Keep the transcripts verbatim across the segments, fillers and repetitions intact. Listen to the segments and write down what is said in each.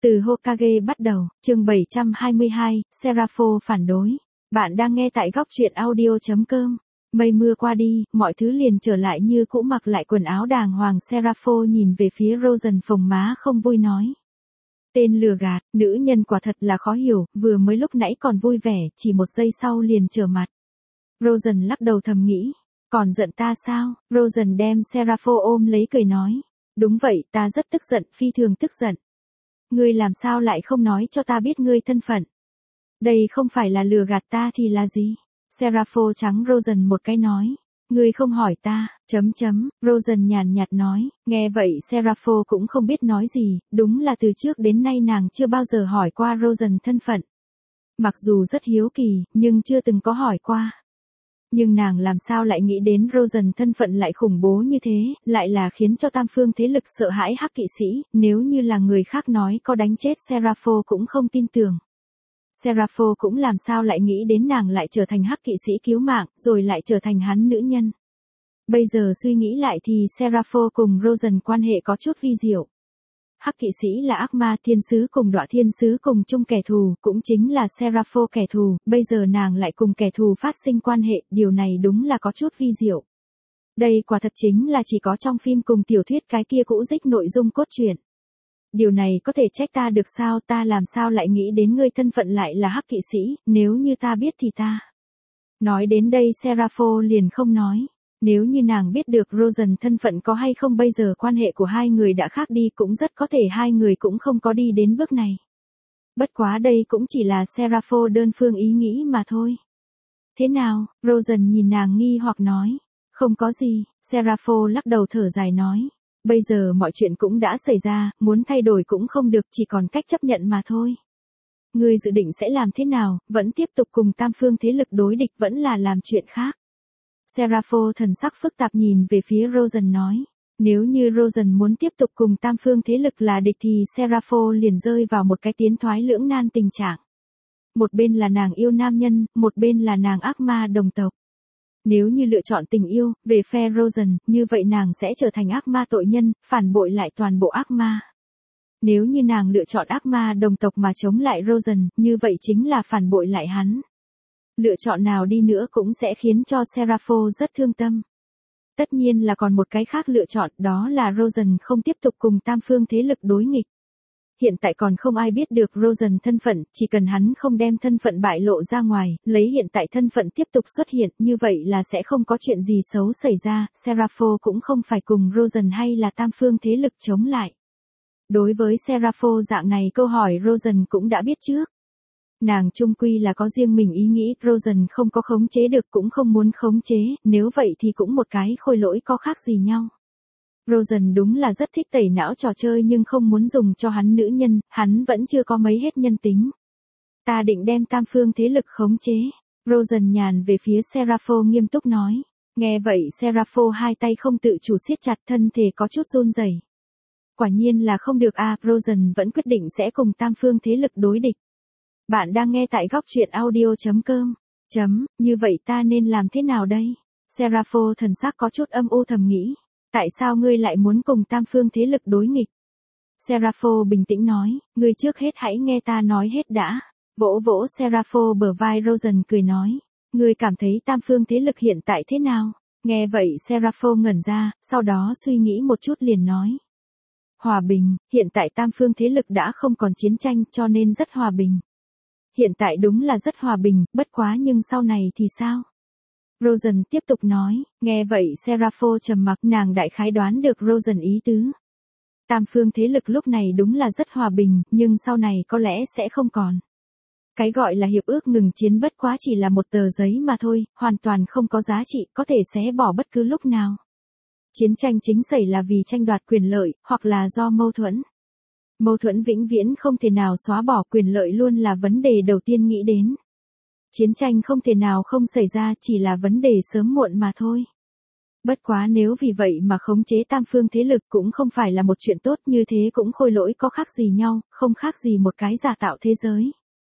Từ Hokage bắt đầu, chương bảy trăm hai mươi hai, Serapho phản đối. Bạn đang nghe tại góc truyện audio chấm com. Mây mưa qua đi, mọi thứ liền trở lại như cũ, mặc lại quần áo đàng hoàng. Serapho nhìn về phía Rosen phồng má không vui nói. Tên lừa gạt, nữ nhân quả thật là khó hiểu, vừa mới lúc nãy còn vui vẻ, chỉ một giây sau liền trở mặt. Rosen lắc đầu thầm nghĩ, còn giận ta sao? Rosen đem Serapho ôm lấy cười nói. Đúng vậy, ta rất tức giận, phi thường tức giận. Ngươi làm sao lại không nói cho ta biết ngươi thân phận? Đây không phải là lừa gạt ta thì là gì? Serapho trắng Rosen một cái nói. Ngươi không hỏi ta, chấm chấm, Rosen nhàn nhạt nói. Nghe vậy Serapho cũng không biết nói gì, đúng là từ trước đến nay nàng chưa bao giờ hỏi qua Rosen thân phận. Mặc dù rất hiếu kỳ, nhưng chưa từng có hỏi qua. Nhưng nàng làm sao lại nghĩ đến Rosen thân phận lại khủng bố như thế, lại là khiến cho tam phương thế lực sợ hãi hắc kỵ sĩ, nếu như là người khác nói có đánh chết Serapho cũng không tin tưởng. Serapho cũng làm sao lại nghĩ đến nàng lại trở thành hắc kỵ sĩ cứu mạng, rồi lại trở thành hắn nữ nhân. Bây giờ suy nghĩ lại thì Serapho cùng Rosen quan hệ có chút vi diệu. Hắc kỵ sĩ là ác ma, thiên sứ cùng đọa thiên sứ cùng chung kẻ thù, cũng chính là Serapho kẻ thù, bây giờ nàng lại cùng kẻ thù phát sinh quan hệ, điều này đúng là có chút vi diệu. Đây quả thật chính là chỉ có trong phim cùng tiểu thuyết cái kia cũ dích nội dung cốt truyện. Điều này có thể trách ta được sao, ta làm sao lại nghĩ đến ngươi thân phận lại là hắc kỵ sĩ, nếu như ta biết thì ta. Nói đến đây Serapho liền không nói. Nếu như nàng biết được Rosen thân phận có hay không, bây giờ quan hệ của hai người đã khác đi, cũng rất có thể hai người cũng không có đi đến bước này. Bất quá đây cũng chỉ là Serapho đơn phương ý nghĩ mà thôi. Thế nào? Rosen nhìn nàng nghi hoặc nói. Không có gì, Serapho lắc đầu thở dài nói. Bây giờ mọi chuyện cũng đã xảy ra, muốn thay đổi cũng không được, chỉ còn cách chấp nhận mà thôi. Ngươi dự định sẽ làm thế nào, vẫn tiếp tục cùng tam phương thế lực đối địch vẫn là làm chuyện khác? Serapho thần sắc phức tạp nhìn về phía Rosen nói. Nếu như Rosen muốn tiếp tục cùng tam phương thế lực là địch thì Serapho liền rơi vào một cái tiến thoái lưỡng nan tình trạng. Một bên là nàng yêu nam nhân, một bên là nàng ác ma đồng tộc. Nếu như lựa chọn tình yêu, về phe Rosen, như vậy nàng sẽ trở thành ác ma tội nhân, phản bội lại toàn bộ ác ma. Nếu như nàng lựa chọn ác ma đồng tộc mà chống lại Rosen, như vậy chính là phản bội lại hắn. Lựa chọn nào đi nữa cũng sẽ khiến cho Serapho rất thương tâm. Tất nhiên là còn một cái khác lựa chọn, đó là Rosen không tiếp tục cùng tam phương thế lực đối nghịch. Hiện tại còn không ai biết được Rosen thân phận, chỉ cần hắn không đem thân phận bại lộ ra ngoài, lấy hiện tại thân phận tiếp tục xuất hiện, như vậy là sẽ không có chuyện gì xấu xảy ra, Serapho cũng không phải cùng Rosen hay là tam phương thế lực chống lại. Đối với Serapho dạng này câu hỏi Rosen cũng đã biết trước. Nàng chung quy là có riêng mình ý nghĩ, Rosen không có khống chế được cũng không muốn khống chế, nếu vậy thì cũng một cái khôi lỗi có khác gì nhau. Rosen đúng là rất thích tẩy não trò chơi nhưng không muốn dùng cho hắn nữ nhân, hắn vẫn chưa có mấy hết nhân tính. Ta định đem tam phương thế lực khống chế. Rosen nhàn về phía Serapho nghiêm túc nói. Nghe vậy Serapho hai tay không tự chủ siết chặt, thân thể có chút run rẩy. Quả nhiên là không được a, à, Rosen vẫn quyết định sẽ cùng tam phương thế lực đối địch. Bạn đang nghe tại góc truyện audio chấm com. Chấm, như vậy ta nên làm thế nào đây? Serapho thần sắc có chút âm u thầm nghĩ. Tại sao ngươi lại muốn cùng tam phương thế lực đối nghịch? Serapho bình tĩnh nói, ngươi trước hết hãy nghe ta nói hết đã. Vỗ vỗ Serapho bờ vai Rosen cười nói. Ngươi cảm thấy tam phương thế lực hiện tại thế nào? Nghe vậy Serapho ngẩn ra, sau đó suy nghĩ một chút liền nói. Hòa bình, hiện tại tam phương thế lực đã không còn chiến tranh cho nên rất hòa bình. Hiện tại đúng là rất hòa bình, bất quá nhưng sau này thì sao? Rosen tiếp tục nói, nghe vậy Serapho trầm mặc, nàng đại khái đoán được Rosen ý tứ. Tam phương thế lực lúc này đúng là rất hòa bình, nhưng sau này có lẽ sẽ không còn. Cái gọi là hiệp ước ngừng chiến bất quá chỉ là một tờ giấy mà thôi, hoàn toàn không có giá trị, có thể xé bỏ bất cứ lúc nào. Chiến tranh chính xảy là vì tranh đoạt quyền lợi, hoặc là do mâu thuẫn. Mâu thuẫn vĩnh viễn không thể nào xóa bỏ, quyền lợi luôn là vấn đề đầu tiên nghĩ đến. Chiến tranh không thể nào không xảy ra, chỉ là vấn đề sớm muộn mà thôi. Bất quá nếu vì vậy mà khống chế tam phương thế lực cũng không phải là một chuyện tốt, như thế cũng khôi lỗi có khác gì nhau, không khác gì một cái giả tạo thế giới.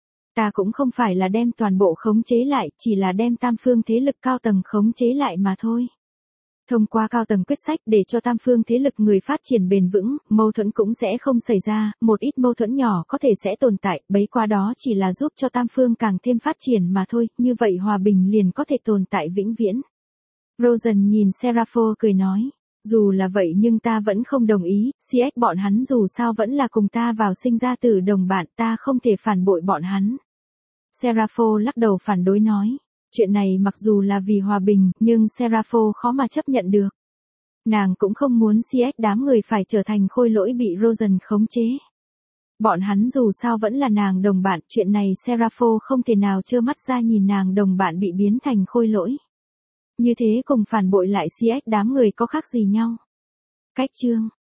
Ta cũng không phải là đem toàn bộ khống chế lại, chỉ là đem tam phương thế lực cao tầng khống chế lại mà thôi. Thông qua cao tầng quyết sách để cho tam phương thế lực người phát triển bền vững, mâu thuẫn cũng sẽ không xảy ra, một ít mâu thuẫn nhỏ có thể sẽ tồn tại, bấy qua đó chỉ là giúp cho tam phương càng thêm phát triển mà thôi, như vậy hòa bình liền có thể tồn tại vĩnh viễn. Rosen nhìn Serapho cười nói, dù là vậy nhưng ta vẫn không đồng ý, xê ích bọn hắn dù sao vẫn là cùng ta vào sinh ra từ đồng bạn, ta không thể phản bội bọn hắn. Serapho lắc đầu phản đối nói. Chuyện này mặc dù là vì hòa bình, nhưng Serapho khó mà chấp nhận được. Nàng cũng không muốn xê ích đám người phải trở thành khôi lỗi bị Rosen khống chế. Bọn hắn dù sao vẫn là nàng đồng bạn, chuyện này Serapho không thể nào trơ mắt ra nhìn nàng đồng bạn bị biến thành khôi lỗi. Như thế cùng phản bội lại xê ích đám người có khác gì nhau. Cách chương